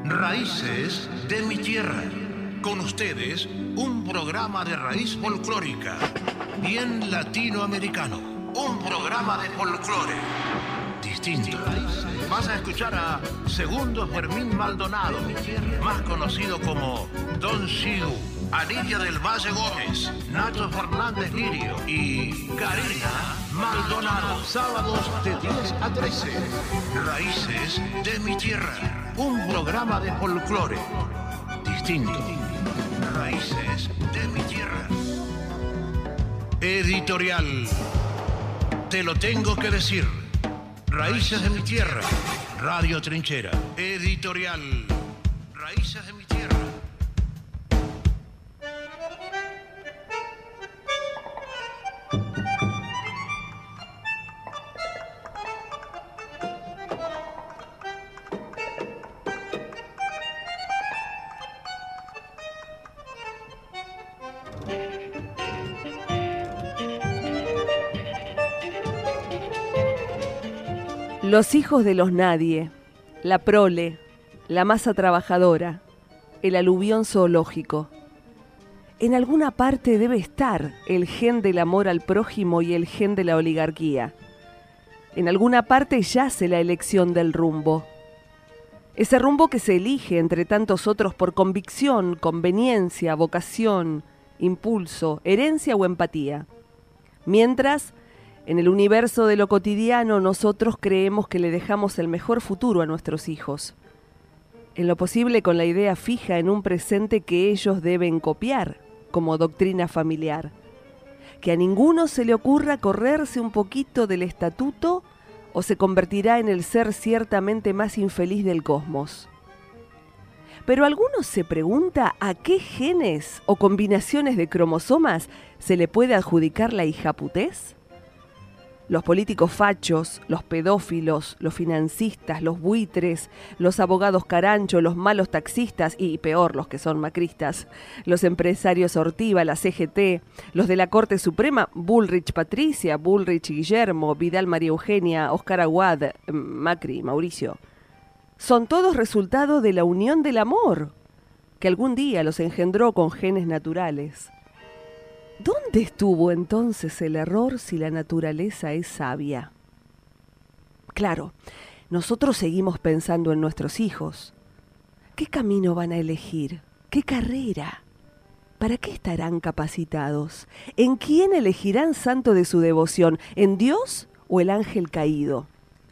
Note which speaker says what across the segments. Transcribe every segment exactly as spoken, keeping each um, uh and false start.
Speaker 1: Raíces de mi tierra. Con ustedes, un programa de raíz folclórica, bien latinoamericano. Un programa de folclore distinto. Vas a escuchar a Segundo Fermín Maldonado, más conocido como Don Siu, a Lidia del Valle Gómez, Nacho Fernández Lirio y Karina Maldonado. Sábados de diez a trece. Raíces de mi tierra. Un programa de folclore distinto. Raíces de mi tierra. Editorial. Te lo tengo que decir. Raíces de mi tierra. Radio Trinchera. Editorial. Raíces de mi tierra.
Speaker 2: Los hijos de los nadie, la prole, la masa trabajadora, el aluvión zoológico. En alguna parte debe estar el gen del amor al prójimo y el gen de la oligarquía. En alguna parte yace la elección del rumbo. Ese rumbo que se elige entre tantos otros por convicción, conveniencia, vocación, impulso, herencia o empatía. Mientras, en el universo de lo cotidiano, nosotros creemos que le dejamos el mejor futuro a nuestros hijos. En lo posible con la idea fija en un presente que ellos deben copiar como doctrina familiar. Que a ninguno se le ocurra correrse un poquito del estatuto o se convertirá en el ser ciertamente más infeliz del cosmos. Pero alguno se pregunta a qué genes o combinaciones de cromosomas se le puede adjudicar la hijaputez. Los políticos fachos, los pedófilos, los financistas, los buitres, los abogados carancho, los malos taxistas y peor los que son macristas, los empresarios Ortiva, la C G T, los de la Corte Suprema, Bullrich Patricia, Bullrich Guillermo, Vidal María Eugenia, Oscar Aguad, Macri, Mauricio. Son todos resultado de la unión del amor, que algún día los engendró con genes naturales. ¿Dónde estuvo entonces el error si la naturaleza es sabia? Claro, nosotros seguimos pensando en nuestros hijos. ¿Qué camino van a elegir? ¿Qué carrera? ¿Para qué estarán capacitados? ¿En quién elegirán santo de su devoción? ¿En Dios o el ángel caído?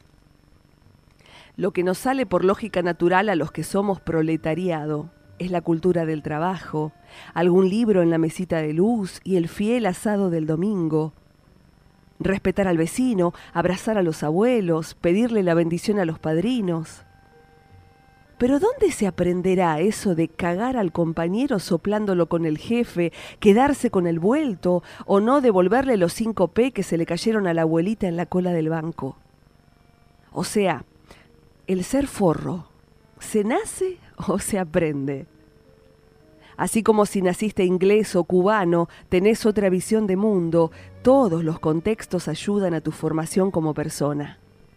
Speaker 2: Lo que nos sale por lógica natural a los que somos proletariado es la cultura del trabajo, algún libro en la mesita de luz y el fiel asado del domingo. Respetar al vecino, abrazar a los abuelos, pedirle la bendición a los padrinos. Pero ¿dónde se aprenderá eso de cagar al compañero soplándolo con el jefe, quedarse con el vuelto o no devolverle los cinco pe que se le cayeron a la abuelita en la cola del banco? O sea, el ser forro, ¿se nace o se aprende? Así como si naciste inglés o cubano, tenés otra visión de mundo, todos los contextos ayudan a tu formación como persona.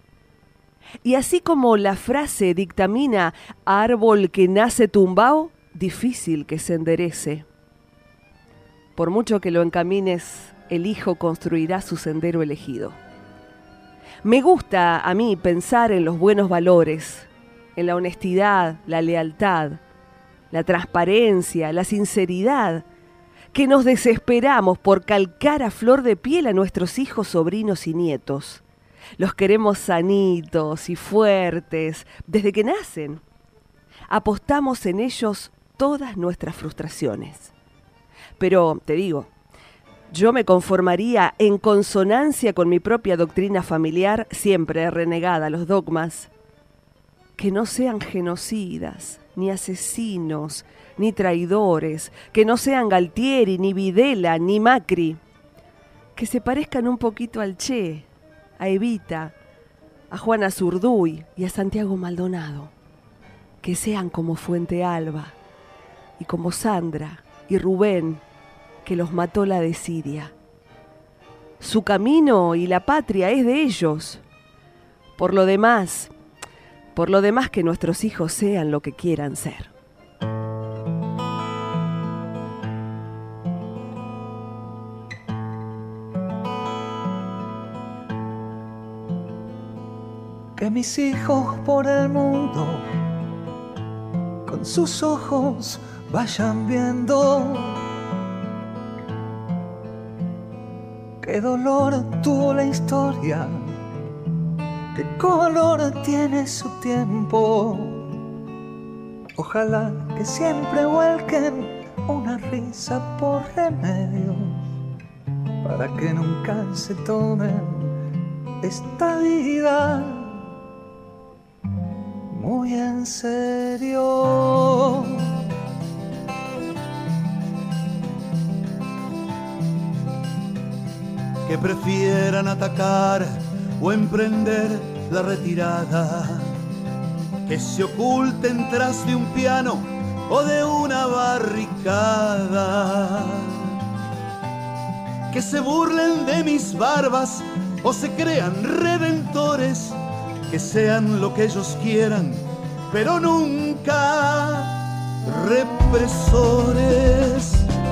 Speaker 2: Y así como la frase dictamina árbol que nace tumbao, difícil que se enderece. Por mucho que lo encamines, el hijo construirá su sendero elegido. Me gusta a mí pensar en los buenos valores, en la honestidad, la lealtad, la transparencia, la sinceridad, que nos desesperamos por calcar a flor de piel a nuestros hijos, sobrinos y nietos. Los queremos sanitos y fuertes desde que nacen. Apostamos en ellos todas nuestras frustraciones. Pero, te digo, yo me conformaría en consonancia con mi propia doctrina familiar, siempre renegada a los dogmas, que no sean genocidas, ni asesinos, ni traidores, que no sean Galtieri, ni Videla, ni Macri, que se parezcan un poquito al Che, a Evita, a Juana Zurduy y a Santiago Maldonado, que sean como Fuente Alba, y como Sandra y Rubén, que los mató la desidia. Su camino y la patria es de ellos. Por lo demás, Por lo demás, que nuestros hijos sean lo que quieran ser.
Speaker 3: Que mis hijos por el mundo con sus ojos vayan viendo qué dolor tuvo la historia, qué color tiene su tiempo. Ojalá que siempre vuelquen una risa por remedio, para que nunca se tomen esta vida muy en serio.
Speaker 4: Que prefieran atacar o emprender la retirada, que se oculten tras de un piano o de una barricada, que se burlen de mis barbas o se crean redentores, que sean lo que ellos quieran, pero nunca represores.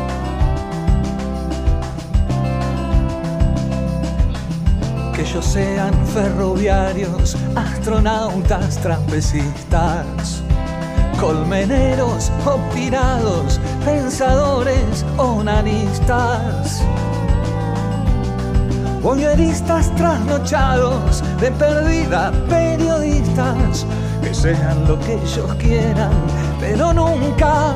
Speaker 3: Que ellos sean ferroviarios, astronautas, trapecistas, colmeneros o pirados, pensadores onanistas, voyeristas trasnochados, de perdida periodistas, que sean lo que ellos quieran, pero nunca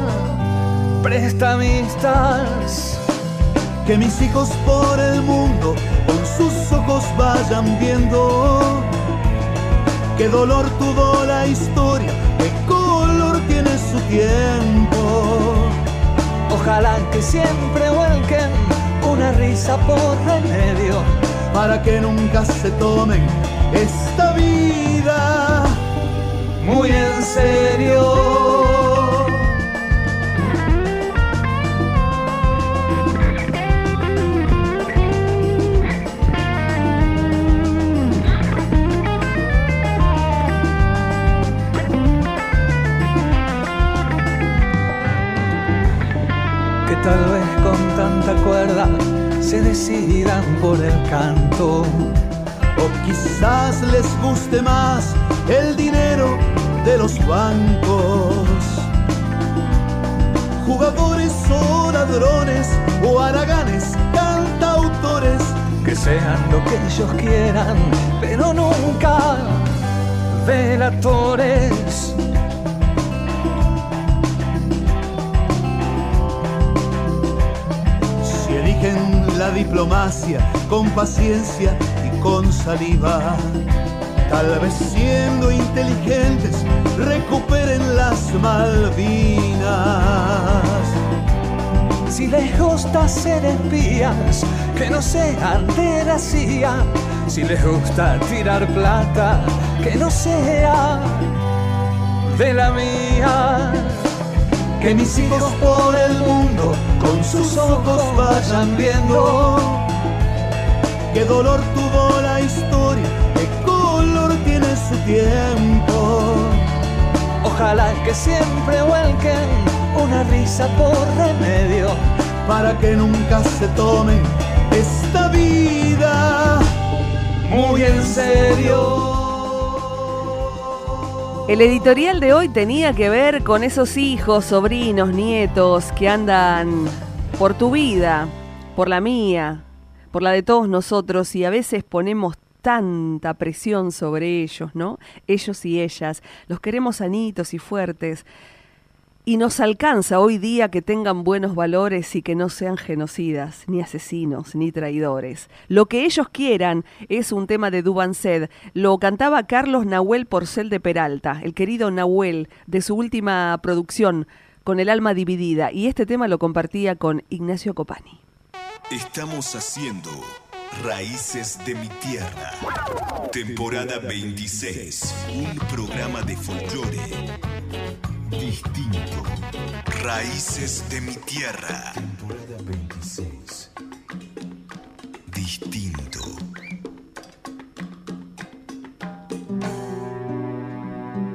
Speaker 3: prestamistas.
Speaker 4: Que mis hijos por el mundo con sus ojos vayan viendo qué dolor tuvo la historia, qué color tiene su tiempo.
Speaker 3: Ojalá que siempre vuelquen una risa por remedio,
Speaker 4: para que nunca se tomen esta vida
Speaker 3: muy en serio. Tal vez con tanta cuerda se decidan por el canto,
Speaker 4: o quizás les guste más el dinero de los bancos. Jugadores o ladrones o haraganes, cantautores,
Speaker 3: que sean lo que ellos quieran, pero nunca delatores.
Speaker 4: La diplomacia con paciencia y con saliva, tal vez siendo inteligentes recuperen las Malvinas.
Speaker 3: Si les gusta ser espías, que no sean de la C I A. Si les gusta tirar plata, que no sea de la mía.
Speaker 4: Que mis hijos por el mundo con sus ojos vayan viendo qué dolor tuvo la historia, qué color tiene su tiempo.
Speaker 3: Ojalá que siempre vuelquen una risa por remedio,
Speaker 4: para que nunca se tomen esta vida muy en serio.
Speaker 2: El editorial de hoy tenía que ver con esos hijos, sobrinos, nietos que andan por tu vida, por la mía, por la de todos nosotros, y a veces ponemos tanta presión sobre ellos, ¿no? Ellos y ellas, los queremos sanitos y fuertes, y nos alcanza hoy día que tengan buenos valores y que no sean genocidas, ni asesinos, ni traidores. Lo que ellos quieran es un tema de Dubanced. Lo cantaba Carlos Nahuel Porcel de Peralta, el querido Nahuel, de su última producción, Con el alma dividida. Y este tema lo compartía con Ignacio Copani.
Speaker 5: Estamos haciendo Raíces de mi Tierra, temporada veintiséis, un programa de folclore distinto. Raíces de mi Tierra, temporada veintiséis, distinto.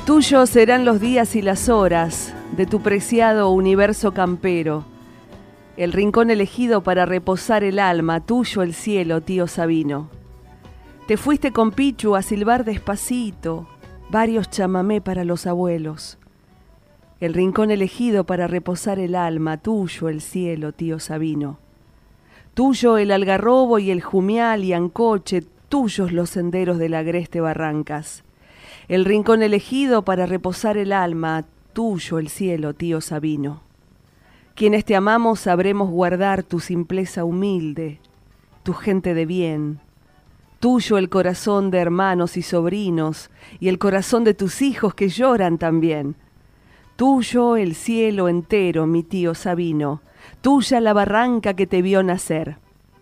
Speaker 2: Tuyos serán los días y las horas de tu preciado universo campero, el rincón elegido para reposar el alma, tuyo el cielo, tío Sabino. Te fuiste con Pichu a silbar despacito, varios chamamé para los abuelos. El rincón elegido para reposar el alma, tuyo el cielo, tío Sabino. Tuyo el algarrobo y el jumial y ancoche, tuyos los senderos del agreste Barrancas. El rincón elegido para reposar el alma, tuyo el cielo, tío Sabino. Quienes te amamos sabremos guardar tu simpleza humilde, tu gente de bien. Tuyo el corazón de hermanos y sobrinos y el corazón de tus hijos que lloran también. Tuyo el cielo entero, mi tío Sabino, tuya la barranca que te vio nacer.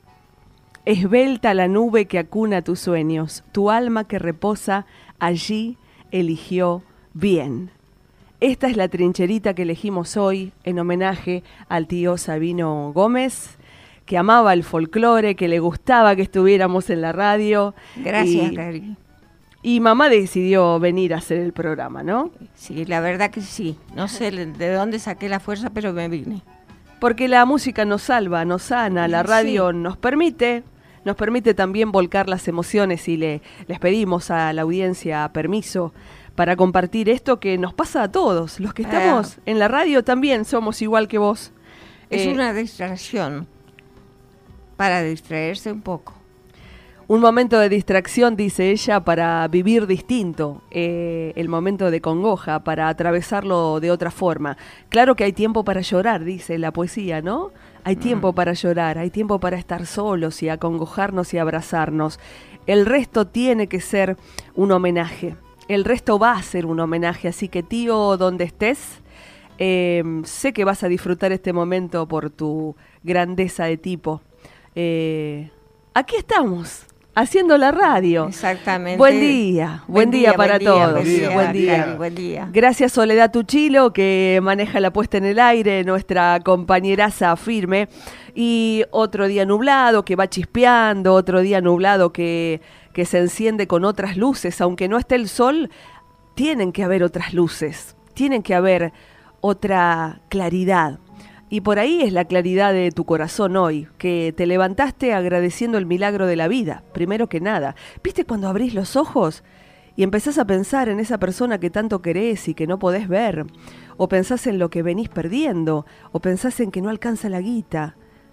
Speaker 2: Esbelta la nube que acuna tus sueños, tu alma que reposa allí eligió bien. Esta es la trincherita que elegimos hoy en homenaje al tío Sabino Gómez, que amaba el folclore, que le gustaba que estuviéramos en la radio.
Speaker 6: Gracias,
Speaker 2: y,
Speaker 6: Cari.
Speaker 2: Y mamá decidió venir a hacer el programa, ¿no?
Speaker 6: Sí, la verdad que sí. No sé de dónde saqué la fuerza, pero me vine.
Speaker 2: Porque la música nos salva, nos sana, la radio sí. nos permite, nos permite también volcar las emociones y le, les pedimos a la audiencia permiso para compartir esto que nos pasa a todos. Los que estamos ah. en la radio también somos igual que vos.
Speaker 6: Es
Speaker 2: eh,
Speaker 6: una distracción, para distraerse un poco.
Speaker 2: Un momento de distracción, dice ella, para vivir distinto, eh, el momento de congoja, para atravesarlo de otra forma. Claro que hay tiempo para llorar, dice la poesía, ¿no? Hay mm. tiempo para llorar, hay tiempo para estar solos y acongojarnos y abrazarnos. El resto tiene que ser un homenaje, el resto va a ser un homenaje, así que tío, donde estés, eh, sé que vas a disfrutar este momento por tu grandeza de tipo. Eh, aquí estamos. Haciendo la radio.
Speaker 6: Exactamente.
Speaker 2: Buen día, buen, buen día, día para
Speaker 6: buen día,
Speaker 2: todos.
Speaker 6: Buen día,
Speaker 2: buen día.
Speaker 6: Cari, buen día.
Speaker 2: Gracias Soledad Tuchilo, que maneja la puesta en el aire, nuestra compañeraza firme. Y otro día nublado que va chispeando, otro día nublado que, que se enciende con otras luces. Aunque no esté el sol, tienen que haber otras luces, tienen que haber otra claridad. Y por ahí es la claridad de tu corazón hoy, que te levantaste agradeciendo el milagro de la vida, primero que nada. ¿Viste cuando abrís los ojos y empezás a pensar en esa persona que tanto querés y que no podés ver? O pensás en lo que venís perdiendo, o pensás en que no alcanza la guita.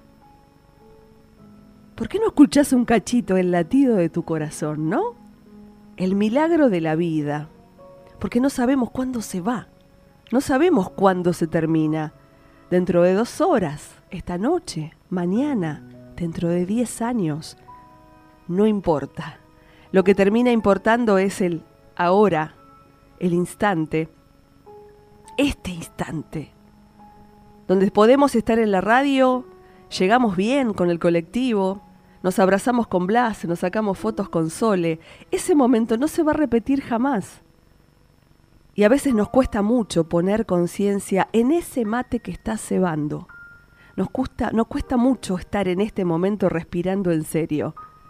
Speaker 2: ¿Por qué no escuchás un cachito el latido de tu corazón, no? El milagro de la vida. Porque no sabemos cuándo se va, no sabemos cuándo se termina. Dentro de dos horas, esta noche, mañana, dentro de diez años, no importa. Lo que termina importando es el ahora, el instante, este instante, donde podemos estar en la radio, llegamos bien con el colectivo, nos abrazamos con Blas, nos sacamos fotos con Sole. Ese momento no se va a repetir jamás. Y a veces nos cuesta mucho poner conciencia en ese mate que está cebando. Nos cuesta, nos cuesta mucho estar en este momento respirando en serio.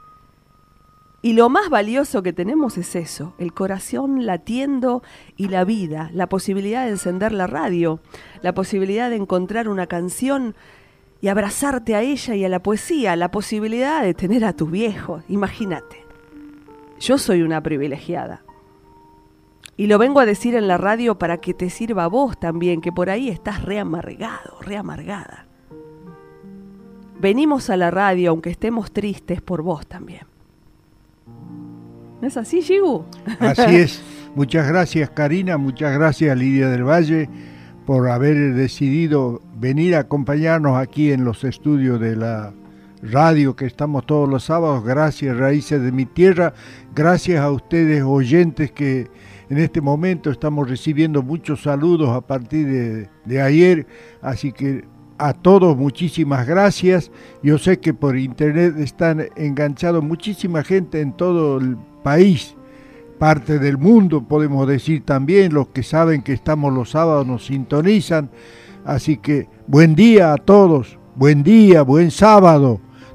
Speaker 2: Y lo más valioso que tenemos es eso, el corazón latiendo y la vida, la posibilidad de encender la radio, la posibilidad de encontrar una canción y abrazarte a ella y a la poesía, la posibilidad de tener a tus viejos. Imagínate, yo soy una privilegiada. Y lo vengo a decir en la radio para que te sirva a vos también, que por ahí estás re amargado, re amargada. Venimos a la radio aunque estemos tristes por vos también. ¿No es así, Gigu?
Speaker 7: Así es. Muchas gracias, Karina, muchas gracias, Lidia del Valle, por haber decidido venir a acompañarnos aquí en los estudios de la radio que estamos todos los sábados. Gracias, Raíces de mi Tierra. Gracias a ustedes, oyentes, que en este momento estamos recibiendo muchos saludos a partir de, de ayer, así que a todos muchísimas gracias. Yo sé que por internet están enganchados muchísima gente en todo el país, parte del mundo podemos decir también, los que saben que estamos los sábados nos sintonizan, así que buen día a todos, buen día, buen sábado.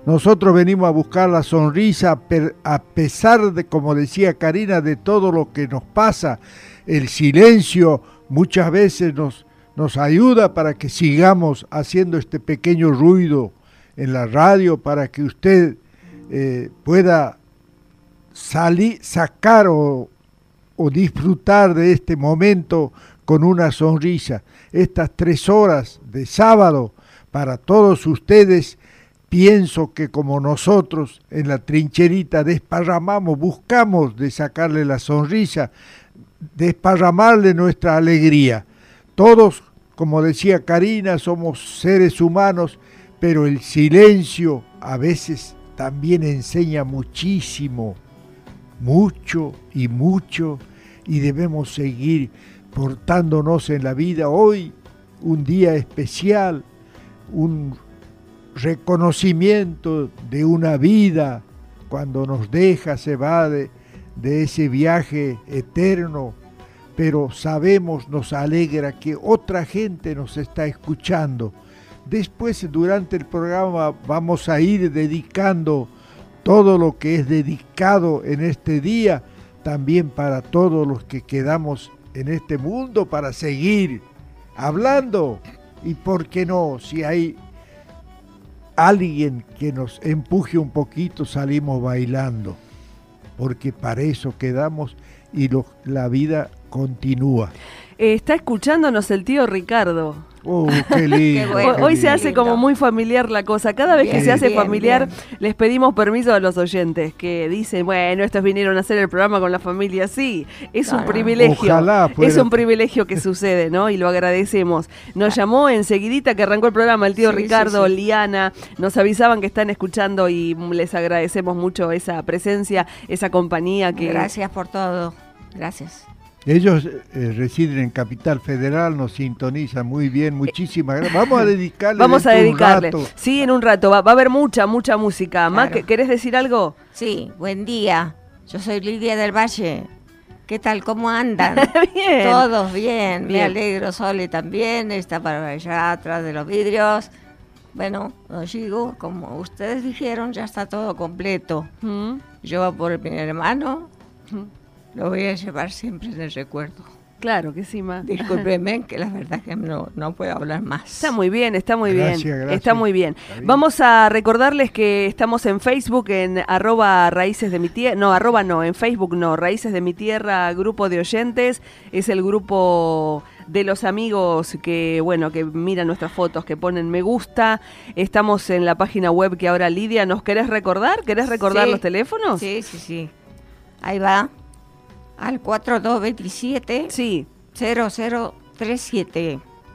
Speaker 7: Nosotros venimos a buscar la sonrisa a pesar de, como decía Karina, de todo lo que nos pasa. El silencio muchas veces nos, nos ayuda para que sigamos haciendo este pequeño ruido en la radio, para que usted eh, pueda salir, sacar o, o disfrutar de este momento con una sonrisa. Estas tres horas de sábado para todos ustedes, pienso que como nosotros en la trincherita desparramamos, buscamos de sacarle la sonrisa, desparramarle nuestra alegría. Todos, como decía Karina, somos seres humanos, pero el silencio a veces también enseña muchísimo, mucho y mucho, y debemos seguir portándonos en la vida. Hoy, un día especial, un reconocimiento de una vida, cuando nos deja, se va de, de ese viaje eterno, pero sabemos, nos alegra que otra gente nos está escuchando. Después, durante el programa, vamos a ir dedicando todo lo que es dedicado en este día, también para todos los que quedamos en este mundo, para seguir hablando. Y por qué no, si hay alguien que nos empuje un poquito, salimos bailando, porque para eso quedamos y lo, la vida continúa.
Speaker 2: Eh, está escuchándonos el tío Ricardo.
Speaker 7: Oh, qué lindo.
Speaker 6: Qué bueno.
Speaker 7: qué
Speaker 2: Hoy se
Speaker 7: lindo.
Speaker 2: hace como muy familiar la cosa. Cada vez
Speaker 6: Bien,
Speaker 2: que se hace
Speaker 6: bien,
Speaker 2: familiar,
Speaker 6: bien.
Speaker 2: les pedimos permiso a los oyentes que dicen, bueno, estos vinieron a hacer el programa con la familia. Sí, es un
Speaker 6: Claro.
Speaker 2: privilegio.
Speaker 7: Ojalá fuera.
Speaker 2: Es un privilegio que sucede, ¿no? Y lo agradecemos. Nos llamó enseguidita que arrancó el programa el tío
Speaker 6: Sí,
Speaker 2: Ricardo,
Speaker 6: sí, sí.
Speaker 2: Liana. Nos avisaban que están escuchando y les agradecemos mucho esa presencia, esa compañía que...
Speaker 6: Gracias por todo. Gracias.
Speaker 7: Ellos eh, residen en Capital Federal, nos sintonizan muy bien, muchísimas gracias. Vamos a dedicarle
Speaker 2: Vamos a
Speaker 7: dentro de un
Speaker 2: dedicarle.
Speaker 7: rato.
Speaker 2: Sí, en un rato. Va, va a haber mucha, mucha música. Mac,
Speaker 6: Claro.
Speaker 2: ¿querés decir algo?
Speaker 6: Sí, buen día. Yo soy Lidia del Valle. ¿Qué tal? ¿Cómo andan?
Speaker 2: Bien.
Speaker 6: Todos bien.
Speaker 2: Bien.
Speaker 6: Me alegro. Sole también está para allá atrás de los vidrios. Bueno, os digo, como ustedes dijeron, ya está todo completo.
Speaker 2: ¿Mm?
Speaker 6: Yo por mi hermano
Speaker 2: ¿Mm?
Speaker 6: lo voy a llevar siempre en el recuerdo.
Speaker 2: Claro que sí, Ma.
Speaker 6: Discúlpeme, que la verdad es que no, no puedo hablar más.
Speaker 2: Está muy bien, está muy
Speaker 7: Gracias,
Speaker 2: bien.
Speaker 7: gracias.
Speaker 2: Está muy bien.
Speaker 7: Está bien.
Speaker 2: Vamos a recordarles que estamos en Facebook, en arroba raíces de mi tierra, no, arroba no, en Facebook no, Raíces de mi Tierra, grupo de oyentes, es el grupo de los amigos que, bueno, que miran nuestras fotos, que ponen me gusta. Estamos en la página web que ahora Lidia, ¿nos querés recordar? ¿Querés recordar
Speaker 6: Sí.
Speaker 2: los teléfonos?
Speaker 6: Sí, sí, sí. Ahí va. Al cuatro dos dos siete
Speaker 2: Sí.
Speaker 6: cero cero tres siete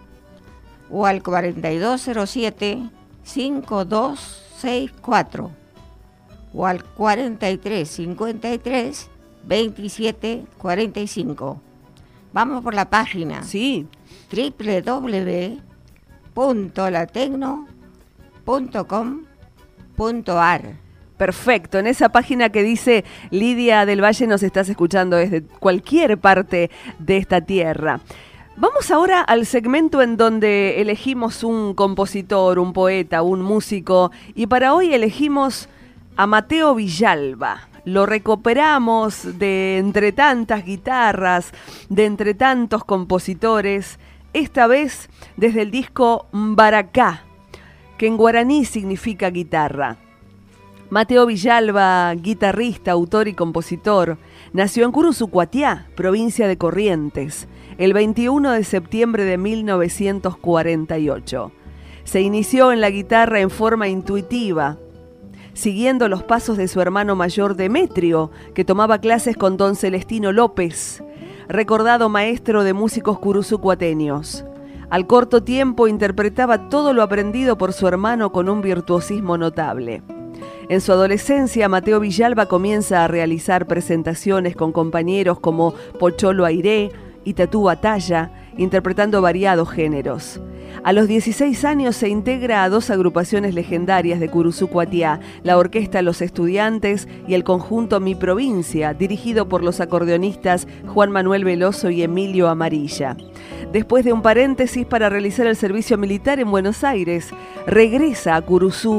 Speaker 6: o al cuarenta y dos cero siete cinco dos seis cuatro o al cuarenta y tres cincuenta y tres veintisiete cuarenta y cinco. Vamos por la página
Speaker 2: Sí.
Speaker 6: doble u doble u doble u punto latecno punto com punto a r.
Speaker 2: Perfecto, en esa página que dice Lidia del Valle nos estás escuchando desde cualquier parte de esta tierra. Vamos ahora al segmento en donde elegimos un compositor, un poeta, un músico, y para hoy elegimos a Mateo Villalba. Lo recuperamos de entre tantas guitarras, de entre tantos compositores, esta vez desde el disco Mbaracá, que en guaraní significa guitarra. Mateo Villalba, guitarrista, autor y compositor, nació en Curuzucuatiá, provincia de Corrientes, el veintiuno de septiembre de mil novecientos cuarenta y ocho. Se inició en la guitarra en forma intuitiva, siguiendo los pasos de su hermano mayor Demetrio, que tomaba clases con don Celestino López, recordado maestro de músicos curuzucuateños. Al corto tiempo interpretaba todo lo aprendido por su hermano con un virtuosismo notable. En su adolescencia, Mateo Villalba comienza a realizar presentaciones con compañeros como Pocholo Airé y Tatú Batalla, interpretando variados géneros. A los dieciséis años se integra a dos agrupaciones legendarias de Curuzucuatiá, la Orquesta Los Estudiantes y el conjunto Mi Provincia, dirigido por los acordeonistas Juan Manuel Veloso y Emilio Amarilla. Después de un paréntesis para realizar el servicio militar en Buenos Aires, regresa a Curuzú,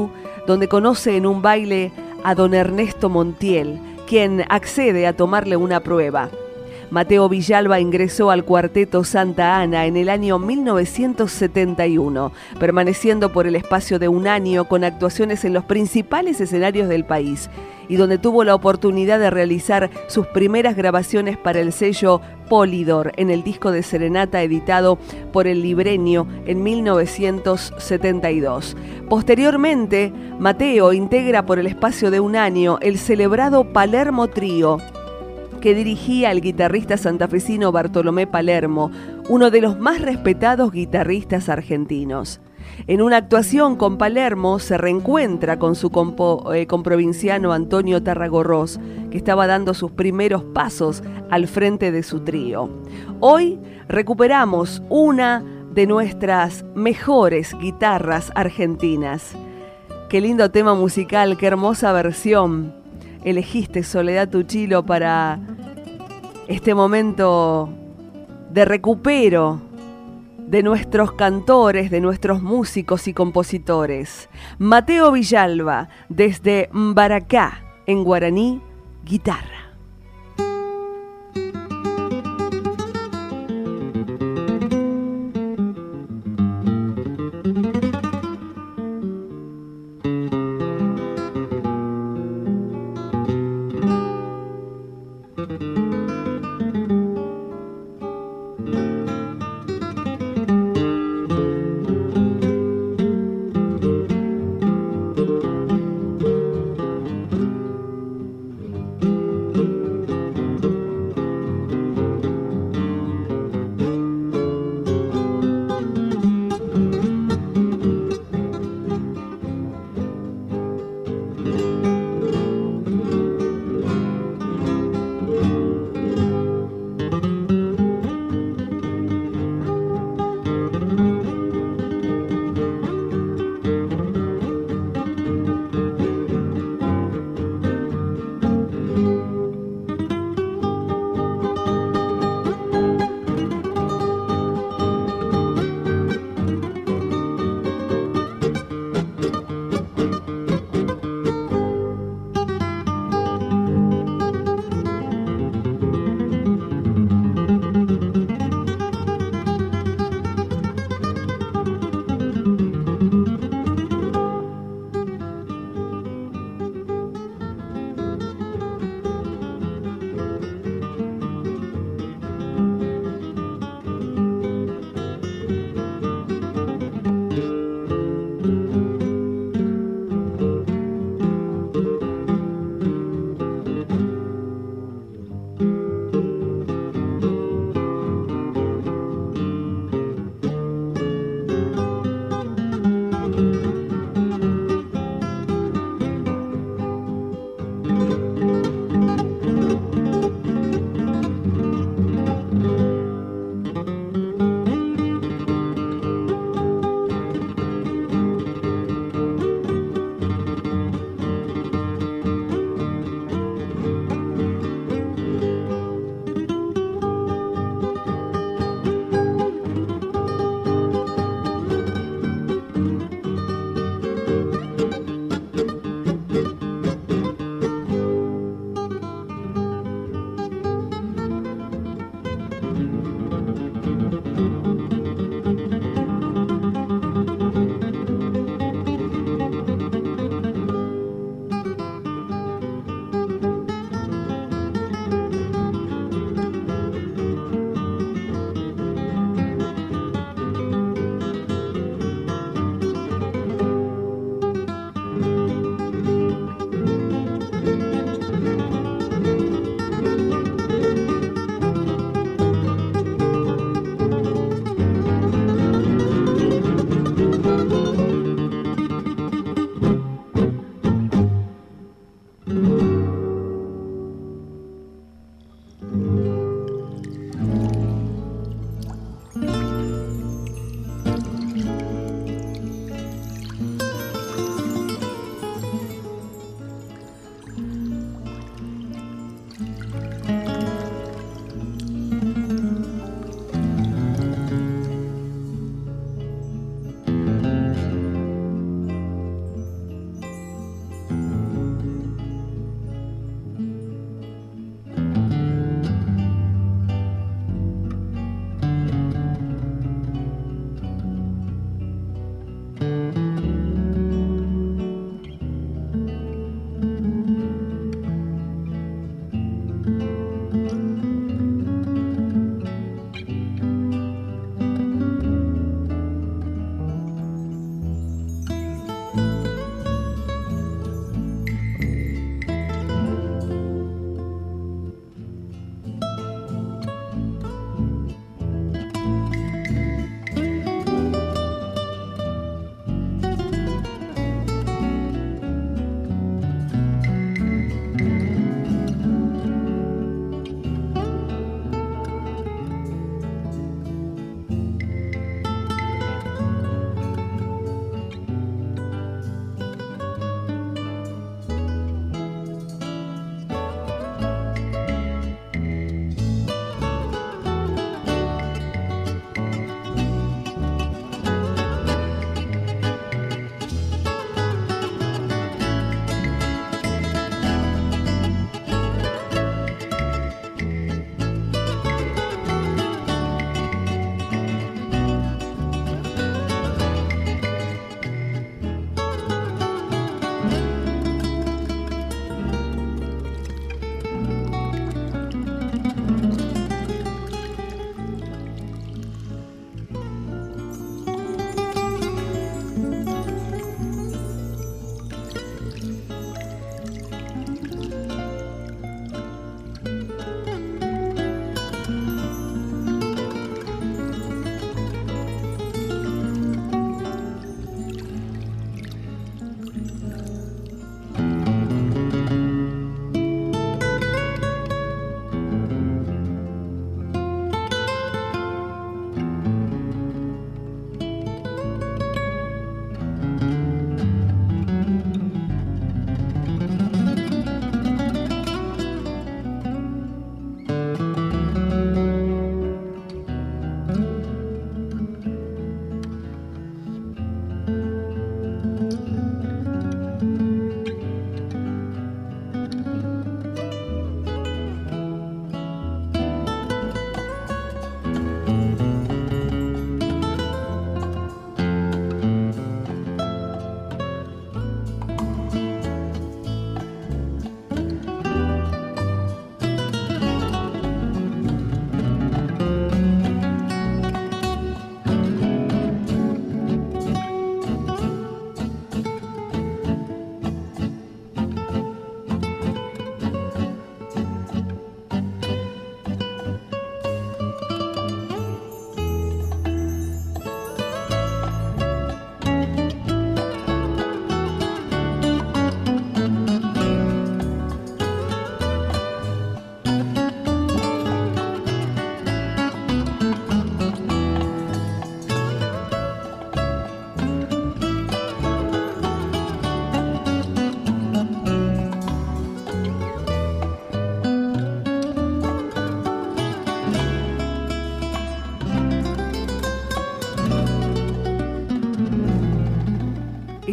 Speaker 2: donde conoce en un baile a don Ernesto Montiel, quien accede a tomarle una prueba. Mateo Villalba ingresó al Cuarteto Santa Ana en el año mil novecientos setenta y uno, permaneciendo por el espacio de un año con actuaciones en los principales escenarios del país, y donde tuvo la oportunidad de realizar sus primeras grabaciones para el sello Polydor en el disco de serenata editado por El Libreño en mil novecientos setenta y dos. Posteriormente, Mateo integra por el espacio de un año el celebrado Palermo Trío, que dirigía el guitarrista santafesino Bartolomé Palermo, uno de los más respetados guitarristas argentinos. En una actuación con Palermo se reencuentra con su compo, eh, comprovinciano Antonio Tarragorros, que estaba dando sus primeros pasos al frente de su trío. Hoy recuperamos una de nuestras mejores guitarras argentinas. Qué lindo tema musical, qué hermosa versión elegiste, Soledad Tuchilo, para este momento de recupero de nuestros cantores, de nuestros músicos y compositores. Mateo Villalba, desde Mbaracá, en guaraní, guitarra.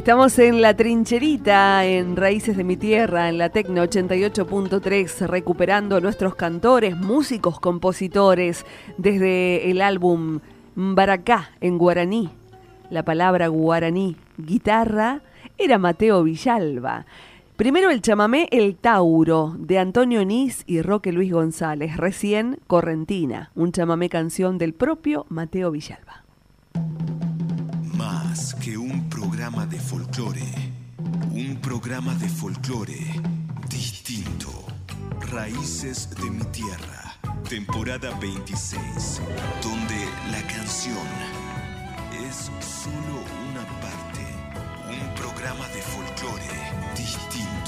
Speaker 2: Estamos en La Trincherita, en Raíces de mi Tierra, en la Tecno ochenta y ocho punto tres, recuperando a nuestros cantores, músicos, compositores, desde el álbum Mbaracá, en guaraní. La palabra guaraní, guitarra, era Mateo Villalba. Primero el chamamé El Tauro, de Antonio Nis y Roque Luis González. Recién Correntina, un chamamé canción del propio Mateo Villalba.
Speaker 5: Más que un programa de folclore, un programa de folclore distinto. Raíces de mi Tierra, temporada veintiséis, donde la canción es solo una parte, un programa de folclore distinto.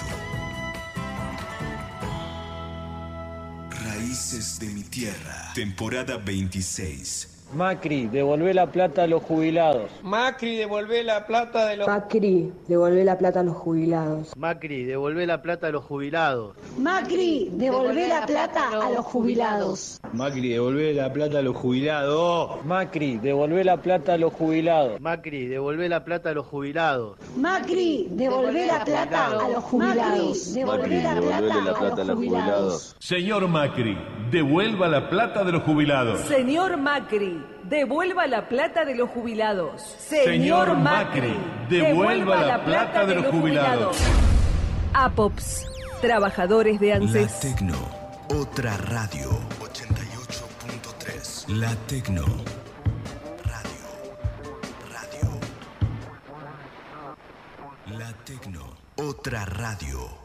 Speaker 5: Raíces de mi Tierra, temporada veintiséis.
Speaker 8: Macri, devolvé la plata a los jubilados.
Speaker 9: Macri, devolvé la plata de los...
Speaker 10: Macri, devolvé la plata a los jubilados.
Speaker 11: Macri, devolvé la plata a los jubilados.
Speaker 12: Macri, devolvé la plata a los jubilados.
Speaker 8: Macri, devolvé la plata a los jubilados. Macri, devolvé la plata a los jubilados.
Speaker 11: Macri, devolvé la plata a los jubilados.
Speaker 12: Macri, devolvé la plata a los jubilados.
Speaker 13: Macri, devolvé la plata a los jubilados.
Speaker 14: Señor Macri, devuelva la plata de los jubilados.
Speaker 2: Señor Macri, devuelva la plata de los jubilados.
Speaker 14: Señor Macri, devuelva la plata de los jubilados.
Speaker 2: APOPS, trabajadores de ANSES.
Speaker 5: La Tecno, otra radio. ochenta y ocho punto tres. La Tecno. Radio. Radio. La Tecno, otra radio.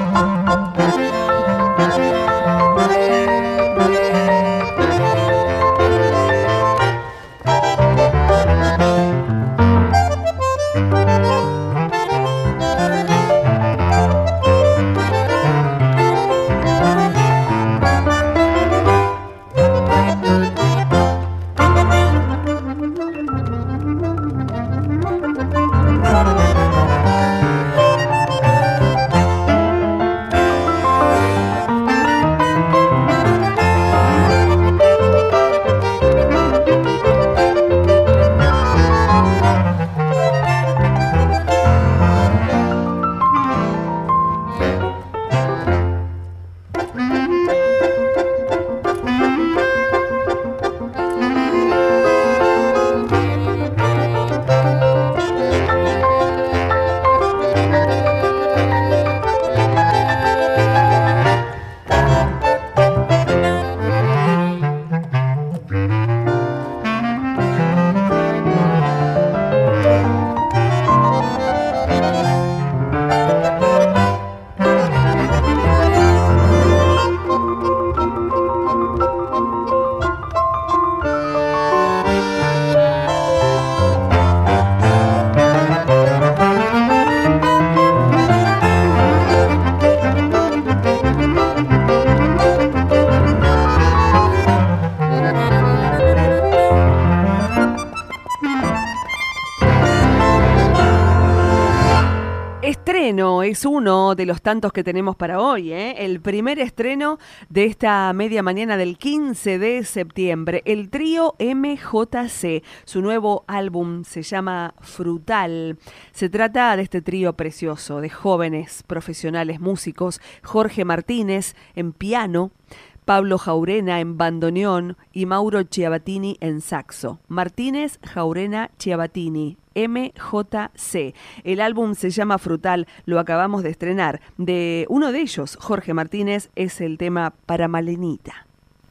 Speaker 2: Es uno de los tantos que tenemos para hoy, ¿eh? El primer estreno de esta media mañana del quince de septiembre, el trío M J C. Su nuevo álbum se llama Frutal. Se trata de este trío precioso de jóvenes profesionales músicos: Jorge Martínez en piano, Pablo Jaurena en bandoneón y Mauro Chiabatini en saxo. Martínez, Jaurena, Chiabatini, M J C. El álbum se llama Frutal, lo acabamos de estrenar. De uno de ellos, Jorge Martínez, es el tema Para Malenita.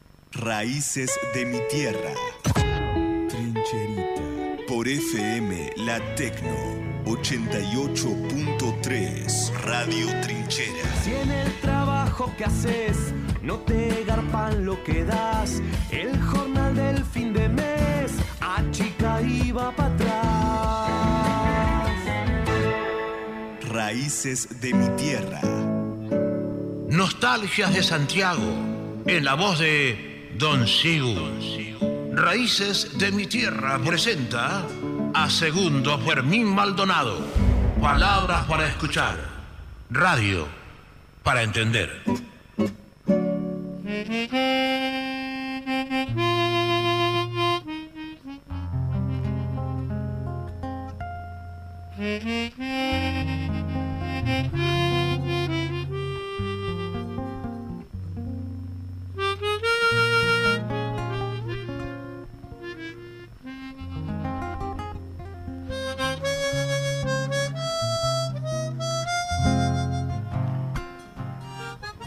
Speaker 5: Raíces de mi Tierra. Trincherita. Por F M La Tecno ochenta y ocho punto tres. Radio Trinchera.
Speaker 3: Si en el trabajo que haces no te garpan lo que das, el jornal del fin de mes achica y va para atrás.
Speaker 5: Raíces de mi Tierra.
Speaker 1: Nostalgias de Santiago, en la voz de Don Sigu. Raíces de mi Tierra presenta a Segundo Fermín Maldonado. Palabras para escuchar, radio para entender.
Speaker 15: Mm-hmm.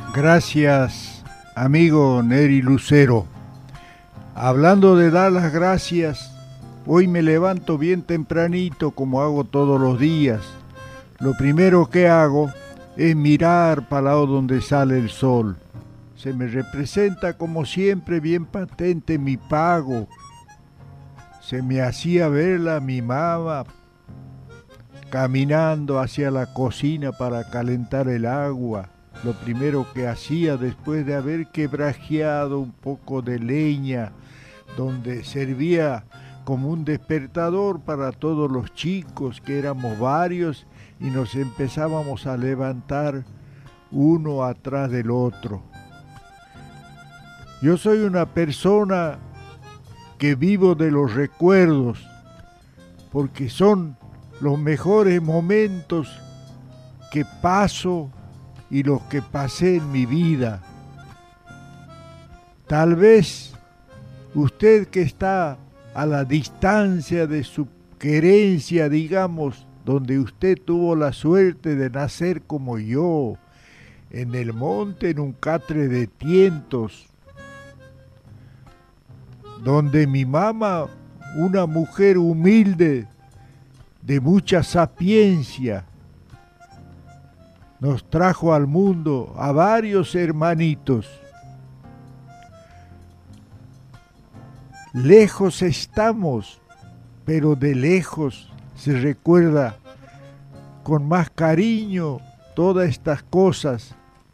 Speaker 7: Gracias, amigo Neri Lucero. Hablando de dar las gracias, hoy me levanto bien tempranito como hago todos los días. Lo primero que hago es mirar para el lado donde sale el sol. Se me representa como siempre bien patente mi pago. Se me hacía verla mi mamá caminando hacia la cocina para calentar el agua. Lo primero que hacía después de haber quebrajeado un poco de leña, donde servía como un despertador para todos los chicos, que éramos varios, y nos empezábamos a levantar uno atrás del otro. Yo soy una persona que vivo de los recuerdos, porque son los mejores momentos que paso y los que pasé en mi vida. Tal vez usted que está a la distancia de su querencia, digamos, donde usted tuvo la suerte de nacer como yo, en el monte, en un catre de tientos, donde mi mamá, una mujer humilde, de mucha sapiencia, nos trajo al mundo a varios hermanitos. Lejos estamos, pero de lejos se recuerda con más cariño todas estas cosas,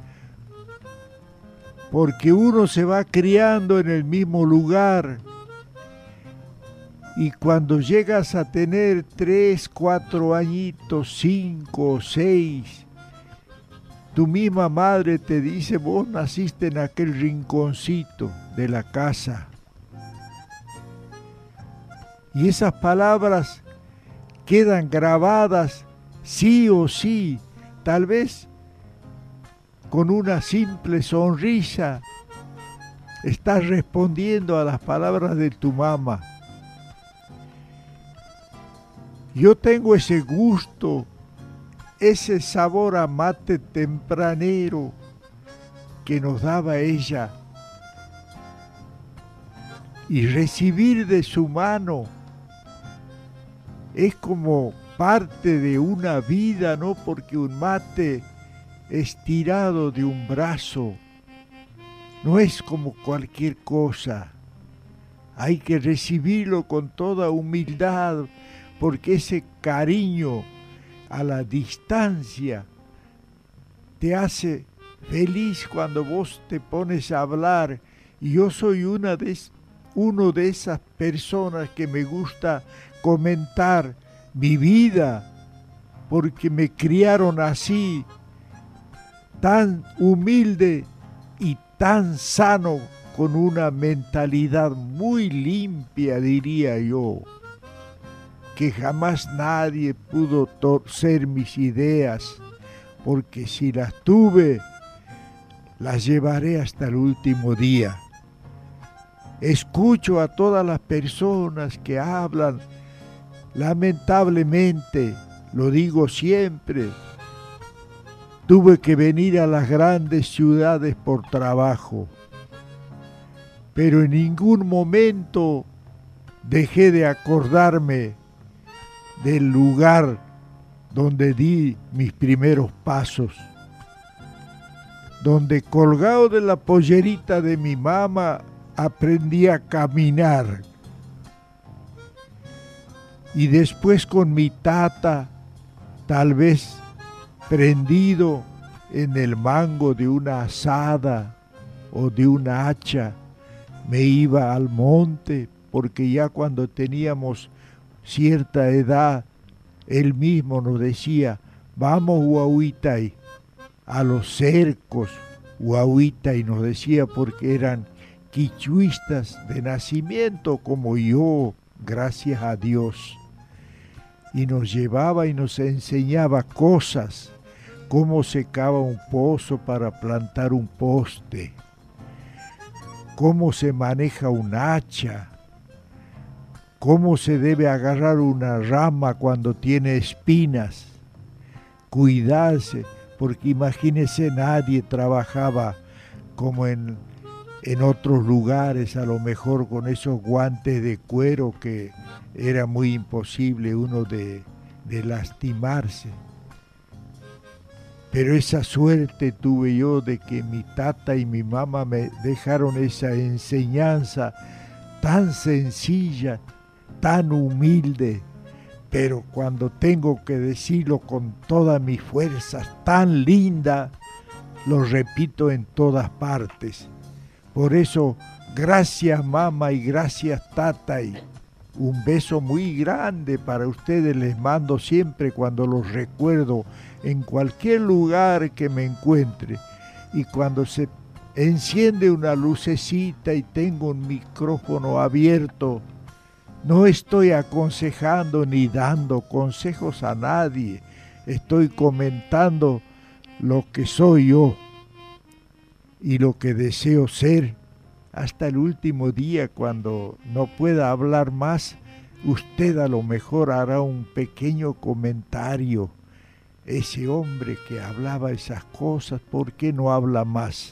Speaker 7: porque uno se va criando en el mismo lugar y cuando llegas a tener tres, cuatro añitos, cinco o seis, tu misma madre te dice, vos naciste en aquel rinconcito de la casa. Y esas palabras quedan grabadas sí o sí, tal vez con una simple sonrisa estás respondiendo a las palabras de tu mamá. Yo tengo ese gusto, ese sabor a mate tempranero que nos daba ella, y recibir de su mano es como parte de una vida, ¿no? Porque un mate estirado de un brazo no es como cualquier cosa. Hay que recibirlo con toda humildad, porque ese cariño a la distancia te hace feliz cuando vos te pones a hablar. Y yo soy una de, uno de esas personas que me gusta comentar mi vida, porque me criaron así, tan humilde y tan sano, con una mentalidad muy limpia, diría yo, que jamás nadie pudo torcer mis ideas, porque si las tuve, las llevaré hasta el último día. Escucho a todas las personas que hablan, lamentablemente, lo digo siempre, tuve que venir a las grandes ciudades por trabajo, pero en ningún momento dejé de acordarme del lugar donde di mis primeros pasos, donde colgado de la pollerita de mi mamá aprendí a caminar, y después con mi tata, tal vez prendido en el mango de una azada o de una hacha, me iba al monte, porque ya cuando teníamos cierta edad, él mismo nos decía, vamos Huahuitay, a los cercos, Huahuitay nos decía, porque eran quichuistas de nacimiento como yo, gracias a Dios. Y nos llevaba y nos enseñaba cosas, cómo se cava un pozo para plantar un poste, cómo se maneja un hacha, cómo se debe agarrar una rama cuando tiene espinas, cuidarse, porque imagínese, nadie trabajaba como en, en otros lugares, a lo mejor con esos guantes de cuero que era muy imposible uno de, de lastimarse. Pero esa suerte tuve yo de que mi tata y mi mamá me dejaron esa enseñanza tan sencilla, tan humilde, pero cuando tengo que decirlo con todas mis fuerzas, tan linda, lo repito en todas partes. Por eso, gracias mamá y gracias tata, y un beso muy grande para ustedes les mando siempre cuando los recuerdo en cualquier lugar que me encuentre, y cuando se enciende una lucecita y tengo un micrófono abierto, no estoy aconsejando ni dando consejos a nadie, estoy comentando lo que soy yo y lo que deseo ser hasta el último día. Cuando no pueda hablar más, usted a lo mejor hará un pequeño comentario. Ese hombre que hablaba esas cosas, ¿por qué no habla más?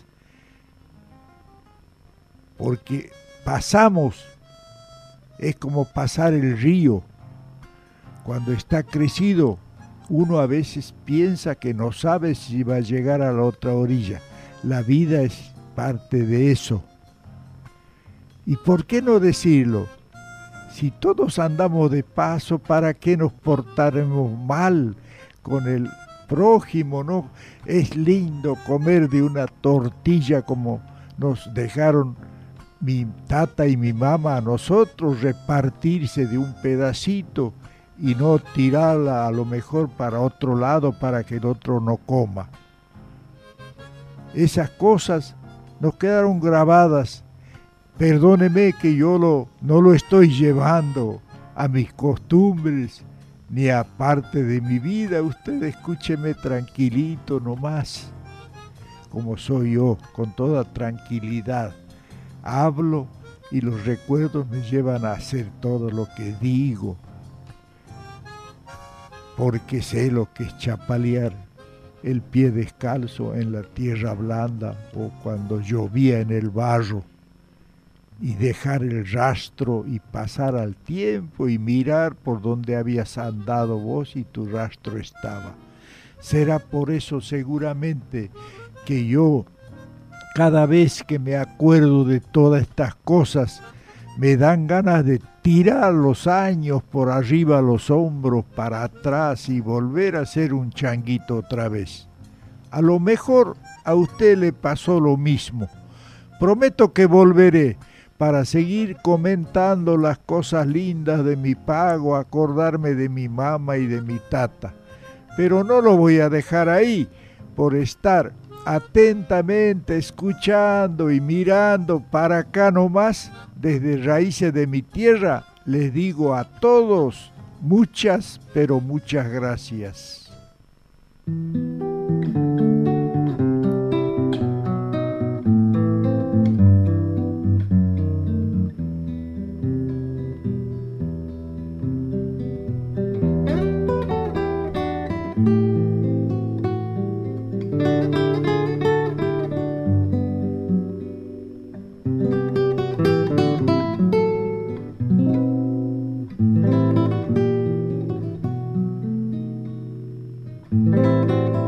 Speaker 7: Porque pasamos, es como pasar el río. Cuando está crecido, uno a veces piensa que no sabe si va a llegar a la otra orilla. La vida es parte de eso. ¿Y por qué no decirlo? Si todos andamos de paso, ¿para qué nos portaremos mal con el prójimo? ¿No? Es lindo comer de una tortilla como nos dejaron mi tata y mi mamá a nosotros, repartirse de un pedacito y no tirarla a lo mejor para otro lado para que el otro no coma. Esas cosas nos quedaron grabadas. Perdóneme que yo lo, no lo estoy llevando a mis costumbres ni a parte de mi vida. Usted escúcheme tranquilito nomás, como soy yo, con toda tranquilidad. Hablo y los recuerdos me llevan a hacer todo lo que digo, porque sé lo que es chapalear el pie descalzo en la tierra blanda, o cuando llovía en el barro, y dejar el rastro y pasar al tiempo y mirar por donde habías andado vos y tu rastro estaba. Será por eso seguramente que yo, cada vez que me acuerdo de todas estas cosas, me dan ganas de tirar los años por arriba los hombros para atrás y volver a ser un changuito otra vez. A lo mejor a usted le pasó lo mismo. Prometo que volveré para seguir comentando las cosas lindas de mi pago, acordarme de mi mamá y de mi tata. Pero no lo voy a dejar ahí por estar atentamente escuchando y mirando para acá nomás. Desde Raíces de mi Tierra les digo a todos muchas, pero muchas gracias.
Speaker 15: Música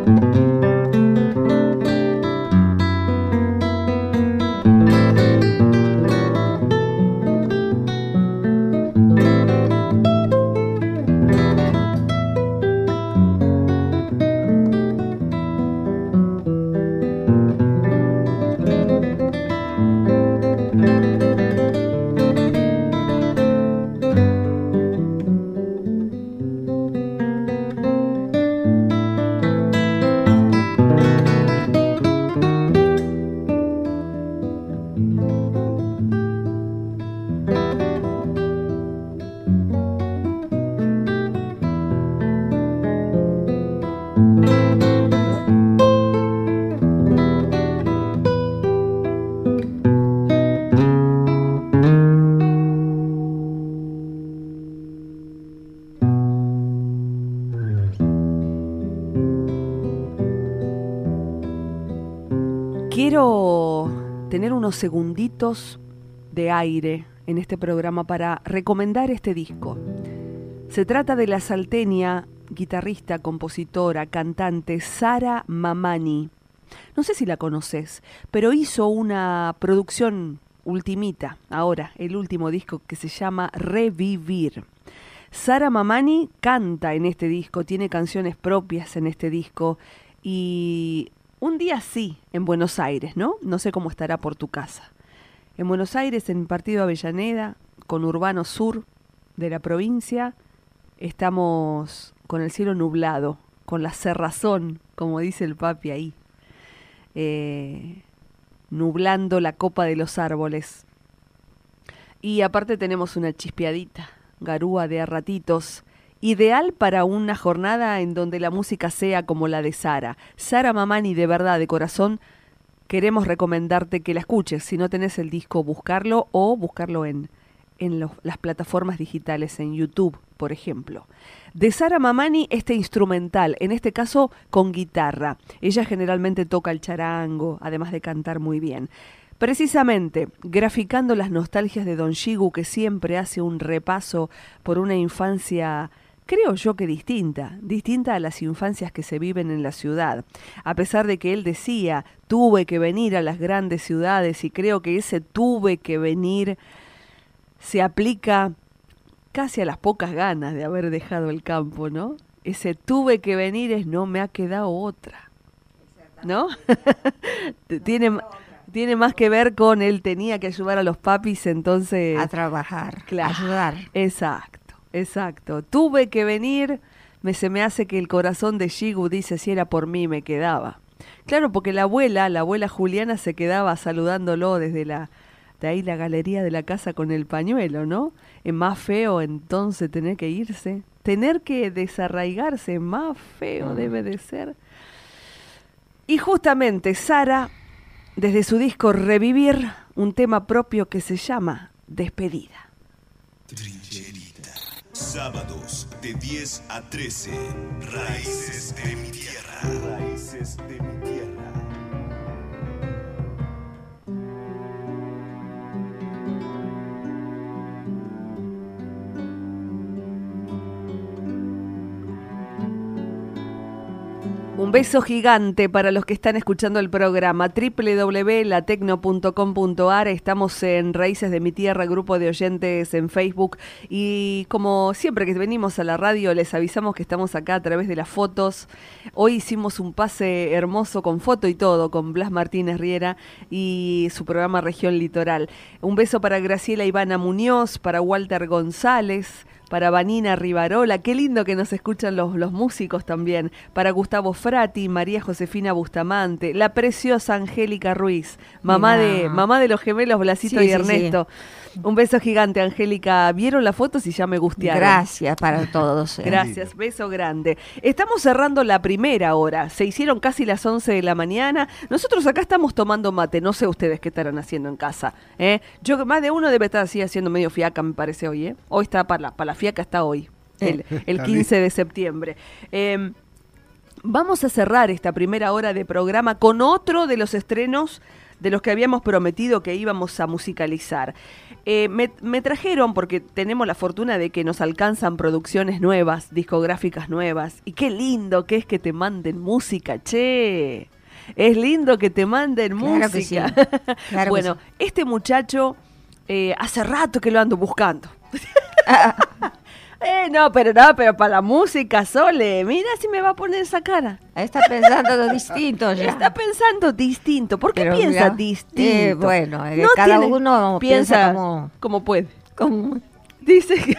Speaker 2: Quiero tener unos segunditos de aire en este programa para recomendar este disco. Se trata de la salteña, guitarrista, compositora, cantante Sara Mamani. No sé si la conoces, pero hizo una producción ultimita, ahora, el último disco que se llama Revivir. Sara Mamani canta en este disco, tiene canciones propias en este disco y un día sí, en Buenos Aires, ¿no? No sé cómo estará por tu casa. En Buenos Aires, en Partido Avellaneda, con Urbano Sur de la provincia, estamos con el cielo nublado, con la cerrazón, como dice el papi ahí, eh, nublando la copa de los árboles. Y aparte tenemos una chispeadita, garúa de a ratitos, ideal para una jornada en donde la música sea como la de Sara. Sara Mamani, de verdad, de corazón, queremos recomendarte que la escuches. Si no tenés el disco, buscarlo o buscarlo en, en los, las plataformas digitales, en YouTube, por ejemplo. De Sara Mamani, este instrumental, en este caso con guitarra. Ella generalmente toca el charango, además de cantar muy bien. Precisamente, graficando las nostalgias de Don Yigu, que siempre hace un repaso por una infancia, creo yo que distinta, distinta a las infancias que se viven en la ciudad. A pesar de que él decía, tuve que venir a las grandes ciudades, y creo que ese tuve que venir se aplica casi a las pocas ganas de haber dejado el campo, ¿no? Ese tuve que venir es no me ha quedado otra, ¿no? Tiene... Tiene más que ver con él tenía que ayudar a los papis, entonces...
Speaker 6: A trabajar,
Speaker 2: claro,
Speaker 6: a ayudar.
Speaker 2: Exacto, exacto. Tuve que venir, me, se me hace que el corazón de Yigu dice, si era por mí me quedaba. Claro, porque la abuela, la abuela Juliana se quedaba saludándolo desde la, de ahí la galería de la casa con el pañuelo, ¿no? Es más feo entonces tener que irse, tener que desarraigarse, más feo debe de ser. Y justamente Sara... desde su disco Revivir, un tema propio que se llama Despedida.
Speaker 5: Trincherita. Sábados de diez a trece. Raíces de mi tierra. Raíces de mi tierra.
Speaker 2: Un beso gigante para los que están escuchando el programa. doble u doble u doble u punto la tecno punto com punto a r. Estamos en Raíces de mi Tierra, grupo de oyentes en Facebook. Y como siempre que venimos a la radio, les avisamos que estamos acá a través de las fotos. Hoy hicimos un pase hermoso con foto y todo, con Blas Martínez Riera y su programa Región Litoral. Un beso para Graciela Ivana Muñoz, para Walter González, para Vanina Rivarola, qué lindo que nos escuchan los, los músicos también, para Gustavo Frati, María Josefina Bustamante, la preciosa Angélica Ruiz, mamá de mamá de los gemelos Blasito
Speaker 6: Sí,
Speaker 2: y
Speaker 6: sí,
Speaker 2: Ernesto. Sí. Un beso gigante, Angélica. ¿Vieron las fotos y ya me gustearon?
Speaker 6: Gracias para todos. Eh.
Speaker 2: Gracias, beso grande. Estamos cerrando la primera hora, se hicieron casi las once de la mañana. Nosotros acá estamos tomando mate, no sé ustedes qué estarán haciendo en casa. ¿eh? Yo más de uno debe estar así haciendo medio fiaca, me parece hoy. ¿eh? Hoy está para la, para la fiaca, está hoy, el, el quince de septiembre. Eh, vamos a cerrar esta primera hora de programa con otro de los estrenos de los que habíamos prometido que íbamos a musicalizar. Eh, me, me trajeron, porque tenemos la fortuna de que nos alcanzan producciones nuevas, discográficas nuevas, y qué lindo que es que te manden música, che. Es lindo que te manden
Speaker 6: Claro
Speaker 2: música.
Speaker 6: que sí. Claro
Speaker 2: Bueno,
Speaker 6: que sí.
Speaker 2: este muchacho eh, hace rato que lo ando buscando. Eh, no, pero no, pero para la música, Sole, mira si me va a poner esa cara.
Speaker 6: Está pensando lo distinto ya.
Speaker 2: Está pensando distinto. ¿Por qué
Speaker 6: Pero
Speaker 2: piensa
Speaker 6: mira,
Speaker 2: distinto?
Speaker 6: eh, bueno, eh,
Speaker 2: No
Speaker 6: cada
Speaker 2: tiene-
Speaker 6: uno piensa como-
Speaker 2: como puede.
Speaker 6: Como-
Speaker 2: Dice que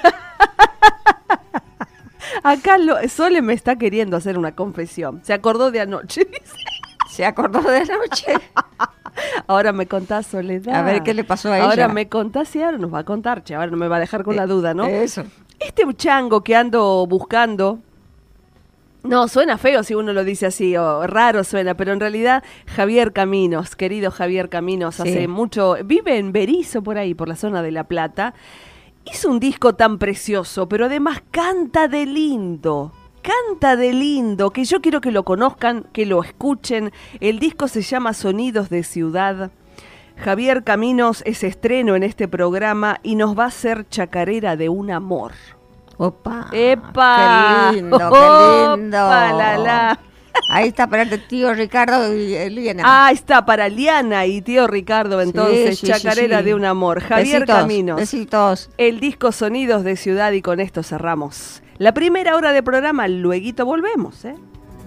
Speaker 2: acá lo, Sole me está queriendo hacer una confesión. Se acordó de anoche. Dice.
Speaker 6: Se acordó de anoche.
Speaker 2: Ahora me contás, Soledad.
Speaker 6: A ver qué le pasó a ella.
Speaker 2: Ahora me contás y ahora nos va a contar, che. Ahora no me va a dejar con la duda, ¿no?
Speaker 6: Eso.
Speaker 2: Este chango que ando buscando, no, suena feo si uno lo dice así, o raro suena, pero en realidad Javier Caminos, querido Javier Caminos,
Speaker 6: Sí.
Speaker 2: hace mucho, vive en Berizo por ahí, por la zona de La Plata, hizo un disco tan precioso, pero además canta de lindo. Canta de lindo, que yo quiero que lo conozcan, que lo escuchen. El disco se llama Sonidos de Ciudad. Javier Caminos es estreno en este programa y nos va a hacer chacarera de un amor.
Speaker 6: Opa.
Speaker 2: ¡Epa!
Speaker 6: Qué lindo, qué lindo.
Speaker 2: Opa, la, la.
Speaker 6: Ahí está para el tío Ricardo y Eliana.
Speaker 2: Ah, está para Liana y tío Ricardo, entonces,
Speaker 6: Sí, sí,
Speaker 2: chacarera
Speaker 6: sí, sí.
Speaker 2: de un amor. Javier
Speaker 6: Besitos,
Speaker 2: Caminos.
Speaker 6: Besitos.
Speaker 2: El disco Sonidos de Ciudad y con esto cerramos. La primera hora de programa, lueguito volvemos, ¿eh?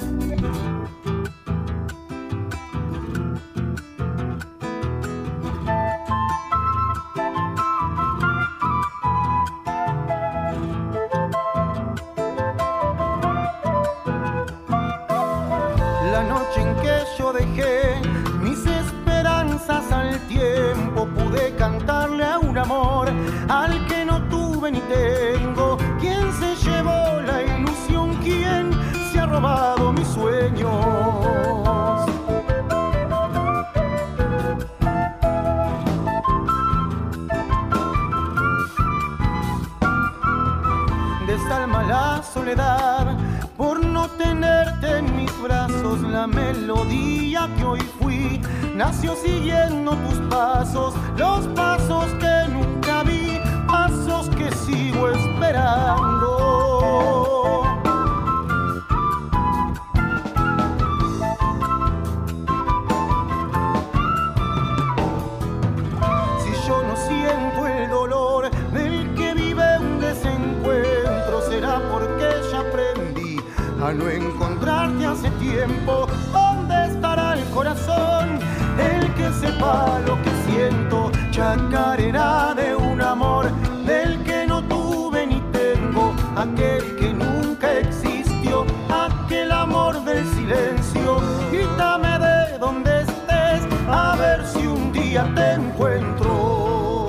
Speaker 4: La noche en que yo dejé mis esperanzas al tiempo, pude cantarle a un amor al que no tuve ni tengo. ¿Quién se llevó la ilusión? ¿Quién se ha robado mis sueños? Desalma la soledad por no tenerte en mis brazos. La melodía que hoy fui nació siguiendo tus pasos, los pasos que nunca vi, pasos que sigo esperando. Si yo no siento el dolor del que vive un desencuentro, será porque ya aprendí a no encontrarte hace tiempo. ¿Dónde estará el corazón? El que sepa lo que siento. Chacarera de un amor del que no tuve ni tengo, aquel que nunca existió, aquel amor del silencio. Grítame de donde estés, a ver si un día te encuentro.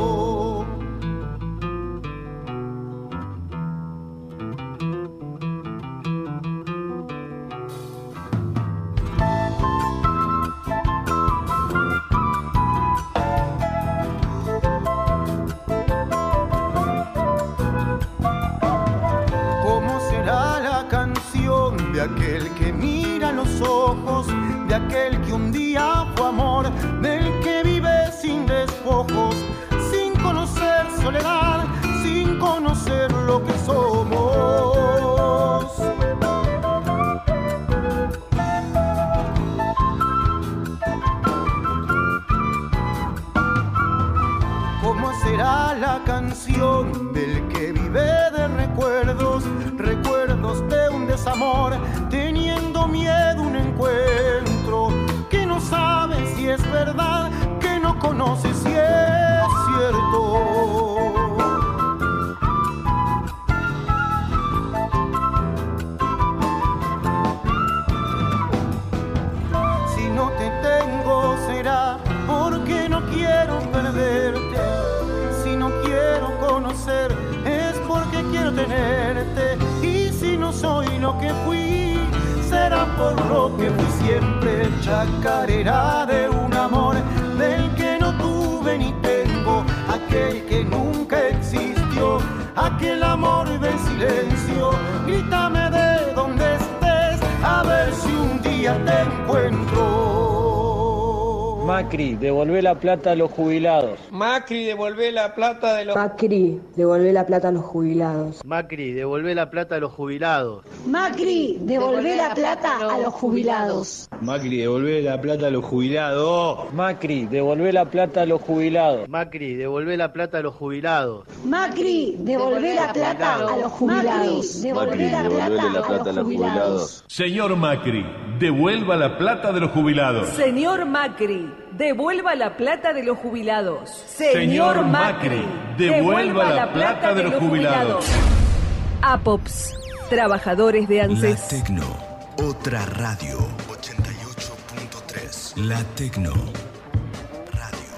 Speaker 4: ¿Cómo será la canción de aquel que mira los ojos, de aquel que un día fue amor, del que vive sin despojos, sin conocer soledad, sin conocer lo que somos? ¿Cómo será la canción del que vive de recuerdos, recuerdos de un desamor, teniendo miedo un encuentro, que no sabe si es verdad, que no conoce si es cierto? Si no te tengo será porque no quiero perderte. Si no quiero conocer es porque quiero tenerte. Y si no soy lo que fui, será por lo que fui siempre. Chacarera de un amor del que no tuve ni tengo, aquel que nunca existió, aquel amor del silencio. Grítame de donde estés, a ver si un día te encuentro.
Speaker 8: Macri, devolvé la plata a los jubilados.
Speaker 9: Macri, devolvé la plata de los...
Speaker 10: Macri, devolvé la plata a los jubilados.
Speaker 11: Macri, devolvé la plata a los jubilados.
Speaker 12: Macri, devolvé la plata a los jubilados.
Speaker 8: Macri, devolvé la plata a los jubilados. Macri, devolvé la plata a los jubilados.
Speaker 11: Macri, devolvé la plata a los jubilados.
Speaker 12: Macri, devolvé la plata a los jubilados.
Speaker 13: Macri, devolvé la plata a los jubilados.
Speaker 14: Señor Macri, devuelva la plata de los jubilados.
Speaker 2: Señor Macri, devuelva la plata de los jubilados.
Speaker 14: Señor Macri, devuelva la plata de los jubilados.
Speaker 2: APOPS, trabajadores de ANSES.
Speaker 5: La Tecno, otra radio. ochenta y ocho punto tres. La Tecno. Radio.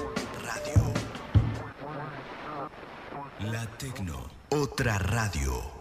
Speaker 5: Radio. La Tecno, otra radio.